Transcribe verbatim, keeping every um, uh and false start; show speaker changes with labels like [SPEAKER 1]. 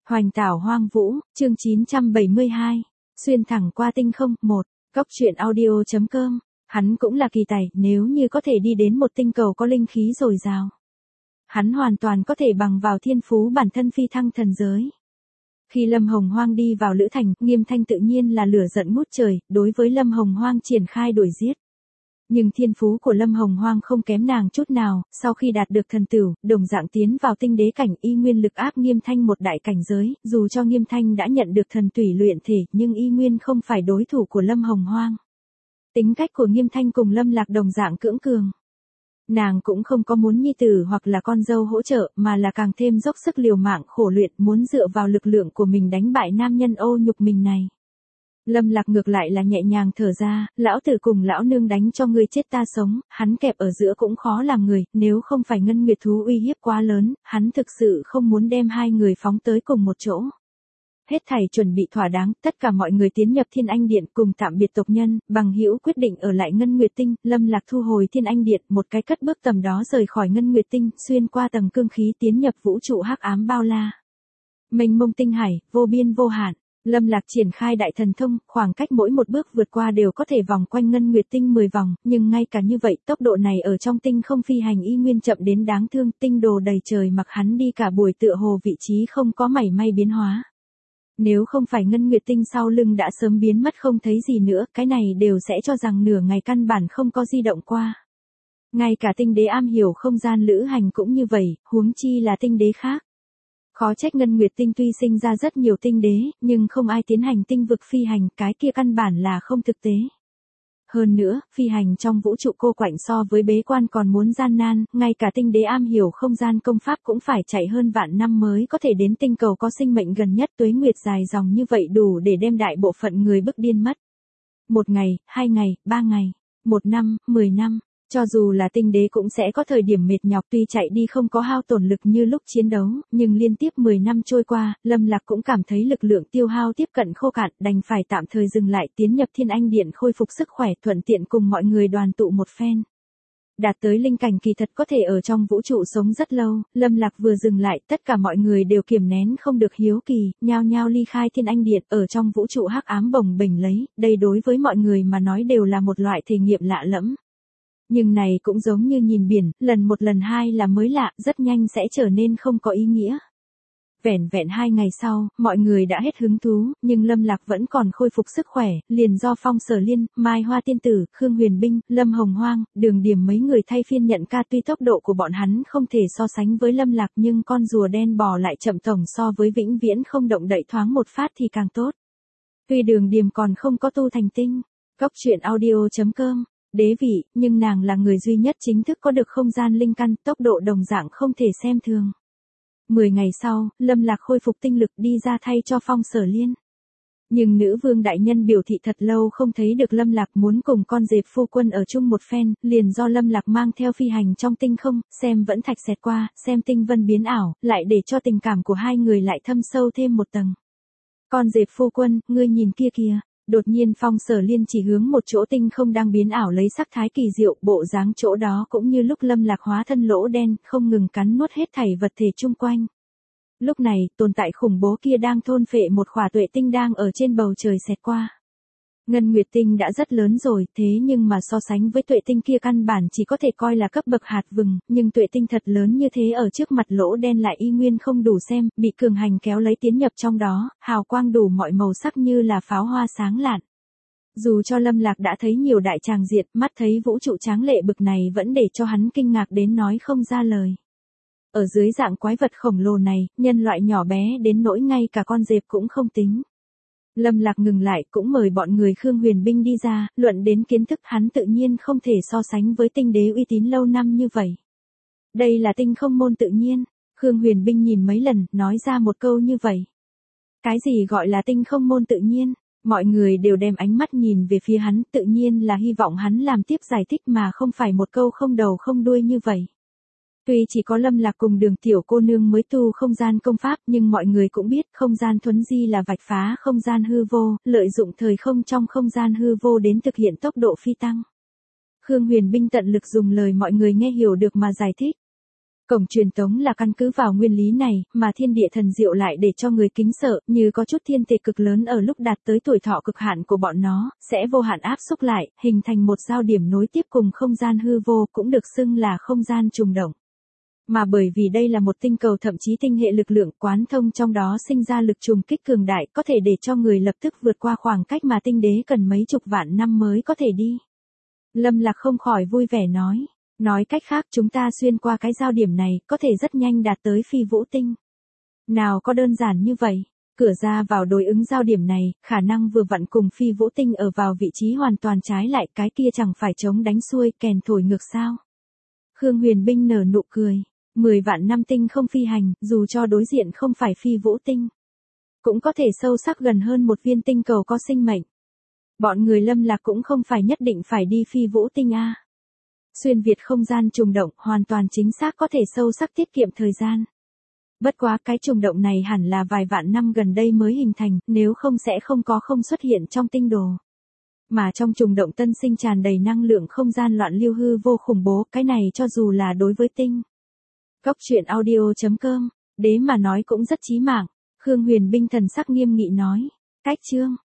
[SPEAKER 1] Hoành tảo hoang vũ, chương chín trăm bảy mươi hai. Xuyên thẳng qua tinh không, một. Cóc truyện audio chấm com. Hắn cũng là kỳ tài, nếu như có thể đi đến một tinh cầu có linh khí dồi dào. Hắn hoàn toàn có thể bằng vào thiên phú bản thân phi thăng thần giới. Khi Lâm Hồng Hoang đi vào Lữ Thành, Nghiêm Thanh tự nhiên là lửa giận ngút trời, đối với Lâm Hồng Hoang triển khai đuổi giết. Nhưng thiên phú của Lâm Hồng Hoang không kém nàng chút nào, sau khi đạt được thần tửu, đồng dạng tiến vào tinh đế cảnh y nguyên lực áp Nghiêm Thanh một đại cảnh giới, dù cho Nghiêm Thanh đã nhận được thần tủy luyện thể, nhưng y nguyên không phải đối thủ của Lâm Hồng Hoang. Tính cách của Nghiêm Thanh cùng Lâm Lạc đồng dạng cưỡng cường. Nàng cũng không có muốn nhi tử hoặc là con dâu hỗ trợ, mà là càng thêm dốc sức liều mạng khổ luyện, muốn dựa vào lực lượng của mình đánh bại nam nhân ô nhục mình này. Lâm Lạc ngược lại là nhẹ nhàng thở ra, lão tử cùng lão nương đánh cho ngươi chết ta sống, hắn kẹp ở giữa cũng khó làm người, nếu không phải ngân nguyệt thú uy hiếp quá lớn, hắn thực sự không muốn đem hai người phóng tới cùng một chỗ. Hết thảy chuẩn bị thỏa đáng, tất cả mọi người tiến nhập Thiên Anh Điện cùng tạm biệt tộc nhân, Bằng Hữu quyết định ở lại Ngân Nguyệt Tinh, Lâm Lạc thu hồi Thiên Anh Điện, một cái cất bước tầm đó rời khỏi Ngân Nguyệt Tinh, xuyên qua tầng cương khí tiến nhập vũ trụ hắc ám bao la. Mênh mông tinh hải, vô biên vô hạn. Lâm Lạc triển khai đại thần thông, khoảng cách mỗi một bước vượt qua đều có thể vòng quanh Ngân Nguyệt Tinh mười vòng, nhưng ngay cả như vậy, tốc độ này ở trong tinh không phi hành y nguyên chậm đến đáng thương, tinh đồ đầy trời mặc hắn đi cả buổi tựa hồ vị trí không có mảy may biến hóa. Nếu không phải Ngân Nguyệt Tinh sau lưng đã sớm biến mất không thấy gì nữa, cái này đều sẽ cho rằng nửa ngày căn bản không có di động qua. Ngay cả tinh đế am hiểu không gian lữ hành cũng như vậy, huống chi là tinh đế khác. Khó trách Ngân Nguyệt Tinh tuy sinh ra rất nhiều tinh đế, nhưng không ai tiến hành tinh vực phi hành, cái kia căn bản là không thực tế. Hơn nữa, phi hành trong vũ trụ cô quạnh so với bế quan còn muốn gian nan, ngay cả tinh đế am hiểu không gian công pháp cũng phải chạy hơn vạn năm mới có thể đến tinh cầu có sinh mệnh gần nhất, tuế nguyệt dài dòng như vậy đủ để đem đại bộ phận người bức điên mất. Một ngày, hai ngày, ba ngày, một năm, mười năm. Cho dù là tinh đế cũng sẽ có thời điểm mệt nhọc, tuy chạy đi không có hao tổn lực như lúc chiến đấu, nhưng liên tiếp mười năm trôi qua, Lâm Lạc cũng cảm thấy lực lượng tiêu hao tiếp cận khô cạn, đành phải tạm thời dừng lại tiến nhập Thiên Anh Điện khôi phục sức khỏe, thuận tiện cùng mọi người đoàn tụ một phen. Đạt tới linh cảnh kỳ thật có thể ở trong vũ trụ sống rất lâu, Lâm Lạc vừa dừng lại, tất cả mọi người đều kiềm nén không được hiếu kỳ, nhao nhao ly khai Thiên Anh Điện, ở trong vũ trụ hắc ám bồng bềnh lấy, đây đối với mọi người mà nói đều là một loại thể nghiệm lạ lẫm. Nhưng này cũng giống như nhìn biển, lần một lần hai là mới lạ, rất nhanh sẽ trở nên không có ý nghĩa. Vẻn vẹn hai ngày sau, mọi người đã hết hứng thú, nhưng Lâm Lạc vẫn còn khôi phục sức khỏe, liền do Phong Sở Liên, Mai Hoa Tiên Tử, Khương Huyền Binh, Lâm Hồng Hoang, Đường Điểm mấy người thay phiên nhận ca, tuy tốc độ của bọn hắn không thể so sánh với Lâm Lạc, nhưng con rùa đen bò lại chậm tổng so với vĩnh viễn không động đậy thoáng một phát thì càng tốt. Tuy Đường Điểm còn không có tu thành tinh, cóc truyện audio chấm com. Đế vị, nhưng nàng là người duy nhất chính thức có được không gian linh căn, tốc độ đồng dạng không thể xem thường. Mười ngày sau, Lâm Lạc khôi phục tinh lực đi ra thay cho Phong Sở Liên. Nhưng nữ vương đại nhân biểu thị thật lâu không thấy được Lâm Lạc, muốn cùng con dẹp phu quân ở chung một phen, liền do Lâm Lạc mang theo phi hành trong tinh không, xem vẫn thạch xẹt qua, xem tinh vân biến ảo, lại để cho tình cảm của hai người lại thâm sâu thêm một tầng. Con dẹp phu quân, ngươi nhìn kia kìa. Đột nhiên Phong Sở Liên chỉ hướng một chỗ tinh không đang biến ảo lấy sắc thái kỳ diệu, bộ dáng chỗ đó cũng như lúc Lâm Lạc hóa thân lỗ đen, không ngừng cắn nuốt hết thảy vật thể chung quanh. Lúc này, tồn tại khủng bố kia đang thôn phệ một khỏa tuệ tinh đang ở trên bầu trời xẹt qua. Ngân Nguyệt Tinh đã rất lớn rồi, thế nhưng mà so sánh với tuệ tinh kia căn bản chỉ có thể coi là cấp bậc hạt vừng, nhưng tuệ tinh thật lớn như thế ở trước mặt lỗ đen lại y nguyên không đủ xem, bị cường hành kéo lấy tiến nhập trong đó, hào quang đủ mọi màu sắc như là pháo hoa sáng lạn. Dù cho Lâm Lạc đã thấy nhiều đại tràng diện, mắt thấy vũ trụ tráng lệ bực này vẫn để cho hắn kinh ngạc đến nói không ra lời. Ở dưới dạng quái vật khổng lồ này, nhân loại nhỏ bé đến nỗi ngay cả con dẹp cũng không tính. Lâm Lạc ngừng lại, cũng mời bọn người Khương Huyền Binh đi ra, luận đến kiến thức hắn tự nhiên không thể so sánh với tinh đế uy tín lâu năm như vậy. Đây là tinh không môn tự nhiên, Khương Huyền Binh nhìn mấy lần, nói ra một câu như vậy. Cái gì gọi là tinh không môn tự nhiên? Mọi người đều đem ánh mắt nhìn về phía hắn, tự nhiên là hy vọng hắn làm tiếp giải thích mà không phải một câu không đầu không đuôi như vậy. Tuy chỉ có Lâm Lạc cùng Đường tiểu cô nương mới tu không gian công pháp, nhưng mọi người cũng biết không gian thuấn di là vạch phá không gian hư vô, lợi dụng thời không trong không gian hư vô đến thực hiện tốc độ phi tăng. Khương Huyền Binh tận lực dùng lời mọi người nghe hiểu được mà giải thích. Cổng truyền tống là căn cứ vào nguyên lý này, mà thiên địa thần diệu lại để cho người kính sợ, như có chút thiên tệ cực lớn ở lúc đạt tới tuổi thọ cực hạn của bọn nó, sẽ vô hạn áp xúc lại, hình thành một giao điểm nối tiếp cùng không gian hư vô, cũng được xưng là không gian trùng động. Mà bởi vì đây là một tinh cầu thậm chí tinh hệ lực lượng quán thông trong đó sinh ra lực trùng kích cường đại, có thể để cho người lập tức vượt qua khoảng cách mà tinh đế cần mấy chục vạn năm mới có thể đi. Lâm Lạc không khỏi vui vẻ nói. Nói cách khác chúng ta xuyên qua cái giao điểm này, có thể rất nhanh đạt tới phi vũ tinh. Nào có đơn giản như vậy, cửa ra vào đối ứng giao điểm này, khả năng vừa vặn cùng phi vũ tinh ở vào vị trí hoàn toàn trái lại, cái kia chẳng phải chống đánh xuôi kèn thổi ngược sao. Khương Huyền Binh nở nụ cười, mười vạn năm tinh không phi hành, dù cho đối diện không phải phi vũ tinh, cũng có thể sâu sắc gần hơn một viên tinh cầu có sinh mệnh. Bọn người Lâm Lạc cũng không phải nhất định phải đi phi vũ tinh a. Xuyên việt không gian trùng động hoàn toàn chính xác có thể sâu sắc tiết kiệm thời gian. Bất quá cái trùng động này hẳn là vài vạn năm gần đây mới hình thành, nếu không sẽ không có không xuất hiện trong tinh đồ. Mà trong trùng động tân sinh tràn đầy năng lượng không gian loạn lưu hư vô khủng bố, cái này cho dù là đối với tinh. Cốc truyện audio chấm com, đế mà nói cũng rất chí mạng. Khương Huyền Binh thần sắc nghiêm nghị nói. Cách chương.